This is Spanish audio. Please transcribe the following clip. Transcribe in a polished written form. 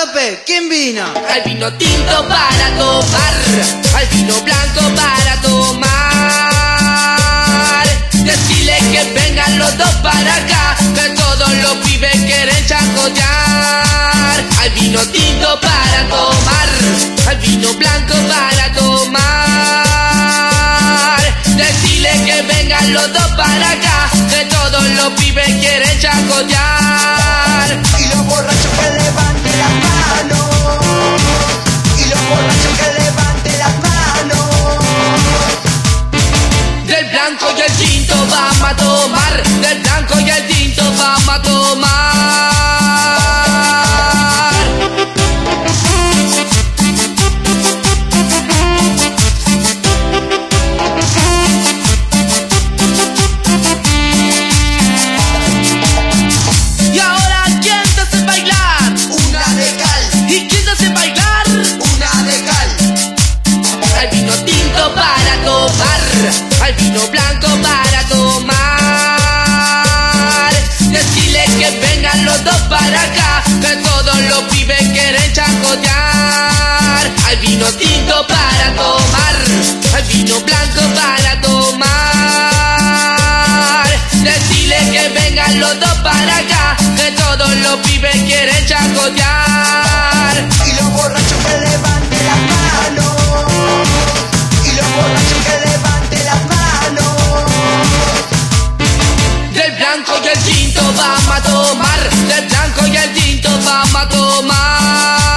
tope, ¿quién vino? Hay vino tinto para tomar, hay vino blanco para tomar. Decirle que vengan los dos para acá, que todos los pibes quieren chacotear. Hay vino tinto para tomar, hay vino blanco para tomar. Decirle que vengan los dos para acá, que todos los pibes quieren chacotear. Y los borrachos que levanten las manos. Y los borrachos que levanten las manos. Del blanco y el tinto vamos a tomar, del blanco y el tinto vamos a tomar. Y ahora, ¿quién te hace bailar? Una de cal, ¿Y quién te hace bailar? una de cal. Hay vino tinto para tomar, hay vino blanco para tomar. Decirle que vengan los dos para acá, que todos los pibes quieren chacotear. Hay vino tinto para tomar, hay vino blanco para tomar. Decirle que vengan los dos para acá, que todos los pibes quieren chacotear. Y los borrachos que levanten las manos. Y los borrachos que levanten las manos. Del blanco y el tinto vamos a tomar, del blanco y el tinto vamos a tomar.